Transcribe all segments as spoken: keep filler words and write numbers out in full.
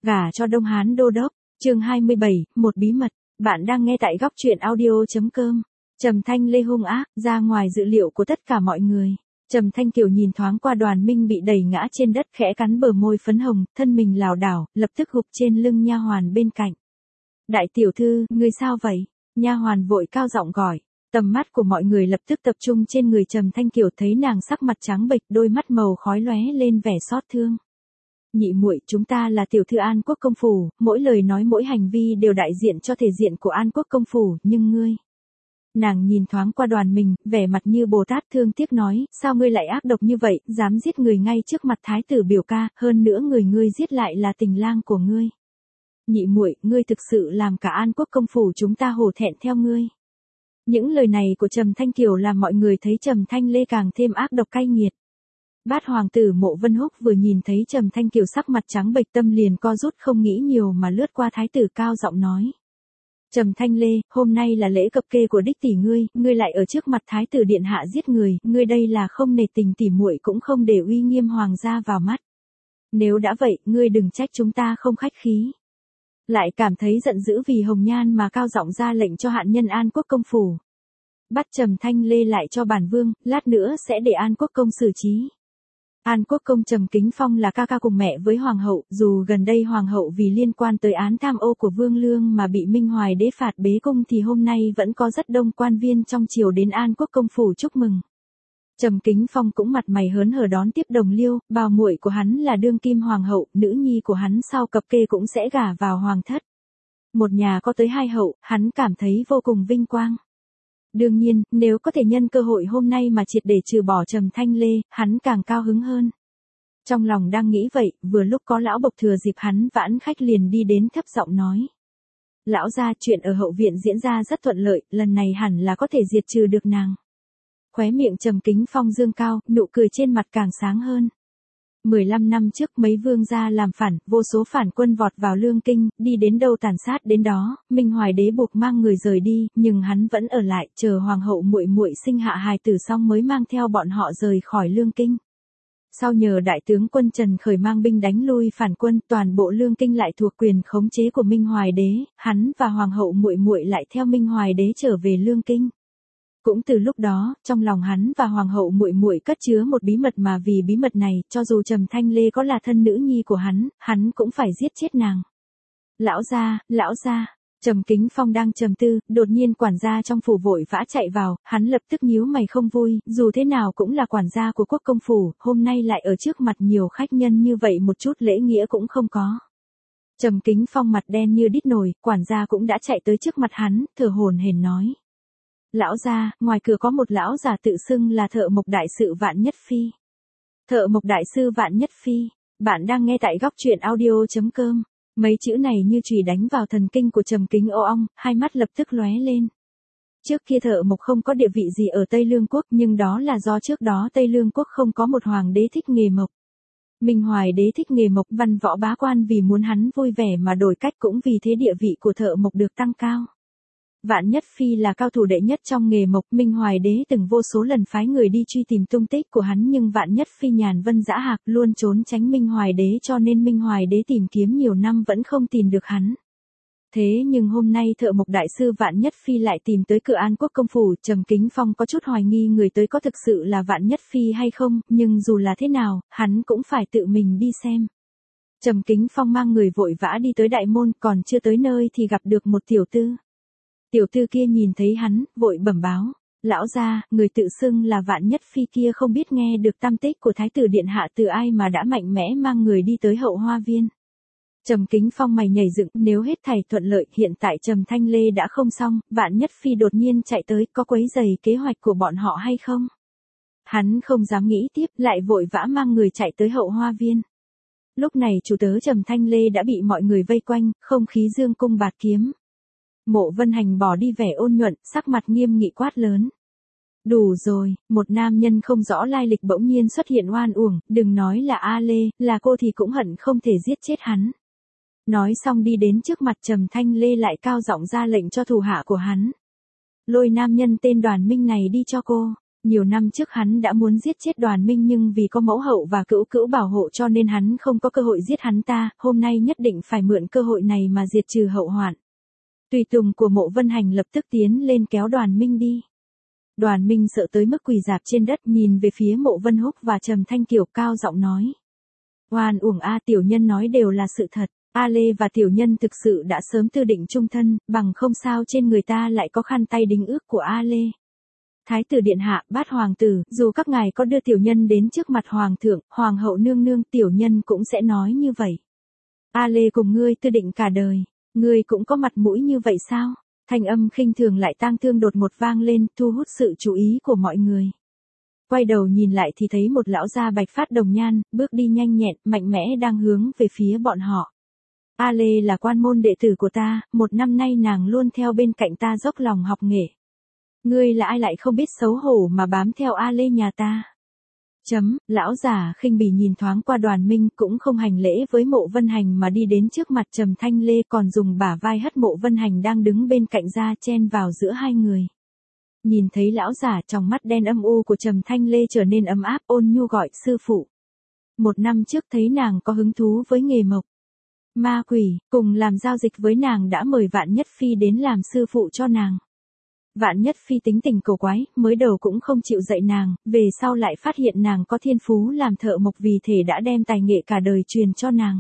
Gả cho Đông Hán đô đốc, chương hai mươi bảy, một bí mật, bạn đang nghe tại góc truyện audio.com. Trầm Thanh Lê hung ác, ra ngoài dự liệu của tất cả mọi người. Trầm Thanh Kiều nhìn thoáng qua Đoàn Minh bị đẩy ngã trên đất, khẽ cắn bờ môi phấn hồng, thân mình lảo đảo, lập tức gục trên lưng nha hoàn bên cạnh. Đại tiểu thư, ngươi sao vậy? Nha hoàn vội cao giọng gọi. Tầm mắt của mọi người lập tức tập trung trên người Trầm Thanh Kiều, thấy nàng sắc mặt trắng bệch, đôi mắt màu khói lóe lên vẻ xót thương. Nhị muội, chúng ta là tiểu thư An Quốc công phủ, mỗi lời nói mỗi hành vi đều đại diện cho thể diện của An Quốc công phủ, nhưng ngươi. Nàng nhìn thoáng qua Đoàn Minh, vẻ mặt như Bồ Tát thương tiếc nói, sao ngươi lại ác độc như vậy, dám giết người ngay trước mặt thái tử biểu ca, hơn nữa người ngươi giết lại là tình lang của ngươi. Nhị muội, ngươi thực sự làm cả An Quốc công phủ chúng ta hổ thẹn theo ngươi. Những lời này của Trầm Thanh Kiều làm mọi người thấy Trầm Thanh Lê càng thêm ác độc cay nghiệt. Bát hoàng tử Mộ Vân Húc vừa nhìn thấy Trầm Thanh Kiều sắc mặt trắng bệch, tâm liền co rút, không nghĩ nhiều mà lướt qua thái tử cao giọng nói. Trầm Thanh Lê, hôm nay là lễ cập kê của đích tỷ ngươi, ngươi lại ở trước mặt thái tử điện hạ giết người, ngươi đây là không nể tình tỷ muội cũng không để uy nghiêm hoàng gia vào mắt. Nếu đã vậy, ngươi đừng trách chúng ta không khách khí. Lại cảm thấy giận dữ vì Hồng Nhan mà cao giọng ra lệnh cho hạn nhân An Quốc công phủ. Bắt Trầm Thanh Lê lại cho bản vương, lát nữa sẽ để An Quốc công xử trí. An Quốc công Trầm Kính Phong là ca ca cùng mẹ với hoàng hậu, dù gần đây hoàng hậu vì liên quan tới án tham ô của Vương Lương mà bị Minh Hoài đế phạt bế cung, thì hôm nay vẫn có rất đông quan viên trong triều đến An Quốc công phủ chúc mừng. Trầm Kính Phong cũng mặt mày hớn hở đón tiếp đồng liêu, bào muội của hắn là đương kim hoàng hậu, nữ nhi của hắn sau cập kê cũng sẽ gả vào hoàng thất. Một nhà có tới hai hậu, hắn cảm thấy vô cùng vinh quang. Đương nhiên, nếu có thể nhân cơ hội hôm nay mà triệt để trừ bỏ Trầm Thanh Lê, hắn càng cao hứng hơn. Trong lòng đang nghĩ vậy, vừa lúc có lão bộc thừa dịp hắn vãn khách liền đi đến thấp giọng nói. Lão gia, chuyện ở hậu viện diễn ra rất thuận lợi, lần này hẳn là có thể diệt trừ được nàng. Khóe miệng Trầm Kính Phong dương cao, nụ cười trên mặt càng sáng hơn. mười lăm năm trước mấy vương gia làm phản, vô số phản quân vọt vào Lương Kinh, đi đến đâu tàn sát đến đó, Minh Hoài đế buộc mang người rời đi, nhưng hắn vẫn ở lại, chờ hoàng hậu muội muội sinh hạ hài tử xong mới mang theo bọn họ rời khỏi Lương Kinh. Sau nhờ đại tướng quân Trần Khởi mang binh đánh lui phản quân, toàn bộ Lương Kinh lại thuộc quyền khống chế của Minh Hoài đế, hắn và hoàng hậu muội muội lại theo Minh Hoài đế trở về Lương Kinh. Cũng từ lúc đó, trong lòng hắn và hoàng hậu muội muội cất chứa một bí mật, mà vì bí mật này, cho dù Trầm Thanh Lê có là thân nữ nhi của hắn, hắn cũng phải giết chết nàng. Lão gia, lão gia, Trầm Kính Phong đang trầm tư, đột nhiên quản gia trong phủ vội vã chạy vào, hắn lập tức nhíu mày không vui, dù thế nào cũng là quản gia của quốc công phủ, hôm nay lại ở trước mặt nhiều khách nhân như vậy một chút lễ nghĩa cũng không có. Trầm Kính Phong mặt đen như đít nồi, quản gia cũng đã chạy tới trước mặt hắn, thở hổn hển nói. Lão gia, ngoài cửa có một lão già tự xưng là Thợ Mộc đại sự Vạn Nhất Phi. Thợ Mộc đại sư Vạn Nhất Phi, bạn đang nghe tại góc truyện audio.com. Mấy chữ này như chùy đánh vào thần kinh của Trầm Kính Ô Ong, hai mắt lập tức lóe lên. Trước kia Thợ Mộc không có địa vị gì ở Tây Lương quốc, nhưng đó là do trước đó Tây Lương quốc không có một hoàng đế thích nghề mộc. Minh Hoài đế thích nghề mộc, văn võ bá quan vì muốn hắn vui vẻ mà đổi cách, cũng vì thế địa vị của Thợ Mộc được tăng cao. Vạn Nhất Phi là cao thủ đệ nhất trong nghề mộc, Minh Hoài đế từng vô số lần phái người đi truy tìm tung tích của hắn, nhưng Vạn Nhất Phi nhàn vân dã hạc, luôn trốn tránh Minh Hoài đế, cho nên Minh Hoài đế tìm kiếm nhiều năm vẫn không tìm được hắn. Thế nhưng hôm nay Thợ Mộc đại sư Vạn Nhất Phi lại tìm tới cửa An Quốc công phủ, Trầm Kính Phong có chút hoài nghi người tới có thực sự là Vạn Nhất Phi hay không, nhưng dù là thế nào, hắn cũng phải tự mình đi xem. Trầm Kính Phong mang người vội vã đi tới đại môn, còn chưa tới nơi thì gặp được một tiểu tư. Tiểu tư kia nhìn thấy hắn, vội bẩm báo, lão gia, người tự xưng là Vạn Nhất Phi kia không biết nghe được tăm tích của thái tử điện hạ từ ai mà đã mạnh mẽ mang người đi tới hậu hoa viên. Trầm Kính Phong mày nhảy dựng, nếu hết thảy thuận lợi, hiện tại Trầm Thanh Lê đã không xong, Vạn Nhất Phi đột nhiên chạy tới, có quấy rầy kế hoạch của bọn họ hay không? Hắn không dám nghĩ tiếp, lại vội vã mang người chạy tới hậu hoa viên. Lúc này chủ tớ Trầm Thanh Lê đã bị mọi người vây quanh, không khí dương cung bạt kiếm. Mộ Vân Hành bỏ đi vẻ ôn nhuận, sắc mặt nghiêm nghị quát lớn. Đủ rồi, một nam nhân không rõ lai lịch bỗng nhiên xuất hiện oan uổng, đừng nói là A Lê, là cô thì cũng hận không thể giết chết hắn. Nói xong đi đến trước mặt Trầm Thanh Lê lại cao giọng ra lệnh cho thủ hạ của hắn. Lôi nam nhân tên Đoàn Minh này đi cho cô. Nhiều năm trước hắn đã muốn giết chết Đoàn Minh nhưng vì có mẫu hậu và cữu cữu bảo hộ cho nên hắn không có cơ hội giết hắn ta, hôm nay nhất định phải mượn cơ hội này mà diệt trừ hậu hoạn. Tùy tùng của Mộ Vân Hành lập tức tiến lên kéo Đoàn Minh đi. Đoàn Minh sợ tới mức quỳ rạp trên đất nhìn về phía Mộ Vân Húc và Trầm Thanh Kiều cao giọng nói. Oan uổng a, tiểu nhân nói đều là sự thật, A Lê và tiểu nhân thực sự đã sớm tư định chung thân, bằng không sao trên người ta lại có khăn tay đính ước của A Lê. Thái tử điện hạ, bát hoàng tử, dù các ngài có đưa tiểu nhân đến trước mặt hoàng thượng, hoàng hậu nương nương, tiểu nhân cũng sẽ nói như vậy. A Lê cùng ngươi tư định cả đời, ngươi cũng có mặt mũi như vậy sao? Thanh âm khinh thường lại tang thương đột một vang lên, thu hút sự chú ý của mọi người. Quay đầu nhìn lại thì thấy một lão già bạch phát đồng nhan, bước đi nhanh nhẹn, mạnh mẽ đang hướng về phía bọn họ. A Lê là quan môn đệ tử của ta, một năm nay nàng luôn theo bên cạnh ta dốc lòng học nghệ. Ngươi là ai lại không biết xấu hổ mà bám theo A Lê nhà ta? Chấm, lão giả khinh bỉ nhìn thoáng qua Đoàn Minh cũng không hành lễ với Mộ Vân Hành mà đi đến trước mặt Trầm Thanh Lê còn dùng bả vai hất Mộ Vân Hành đang đứng bên cạnh ra chen vào giữa hai người. Nhìn thấy lão giả trong mắt đen âm u của Trầm Thanh Lê trở nên ấm áp ôn nhu gọi sư phụ. Một năm trước thấy nàng có hứng thú với nghề mộc ma quỷ, cùng làm giao dịch với nàng đã mời Vạn Nhất Phi đến làm sư phụ cho nàng. Vạn Nhất Phi tính tình cổ quái, mới đầu cũng không chịu dạy nàng, về sau lại phát hiện nàng có thiên phú làm thợ mộc vì thể đã đem tài nghệ cả đời truyền cho nàng.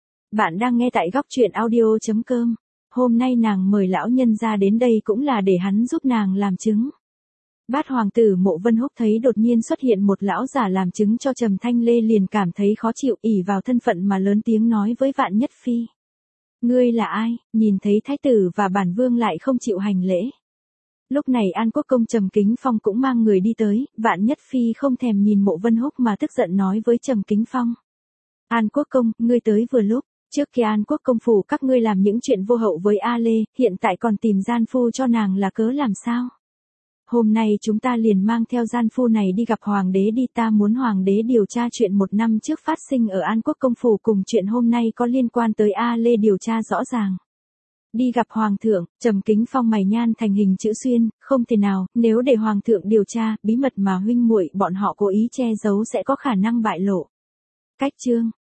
Bạn đang nghe tại góc truyện audio chấm com. Hôm nay nàng mời lão nhân ra đến đây cũng là để hắn giúp nàng làm chứng. Bát hoàng tử Mộ Vân Húc thấy đột nhiên xuất hiện một lão giả làm chứng cho Trầm Thanh Lê liền cảm thấy khó chịu ỉ vào thân phận mà lớn tiếng nói với Vạn Nhất Phi. Ngươi là ai, nhìn thấy thái tử và bản vương lại không chịu hành lễ. Lúc này An Quốc công Trầm Kính Phong cũng mang người đi tới, Vạn Nhất Phi không thèm nhìn Mộ Vân Húc mà tức giận nói với Trầm Kính Phong. An Quốc công, ngươi tới vừa lúc, trước kia An Quốc công phủ các ngươi làm những chuyện vô hậu với A Lê, hiện tại còn tìm gian phu cho nàng là cớ làm sao? Hôm nay chúng ta liền mang theo gian phu này đi gặp hoàng đế đi, ta muốn hoàng đế điều tra chuyện một năm trước phát sinh ở An Quốc công phủ cùng chuyện hôm nay có liên quan tới A Lê điều tra rõ ràng. Đi gặp hoàng thượng, Trầm Kính Phong mày nhan thành hình chữ xuyên, không thể nào, nếu để hoàng thượng điều tra, bí mật mà huynh muội bọn họ cố ý che giấu sẽ có khả năng bại lộ. Cách chương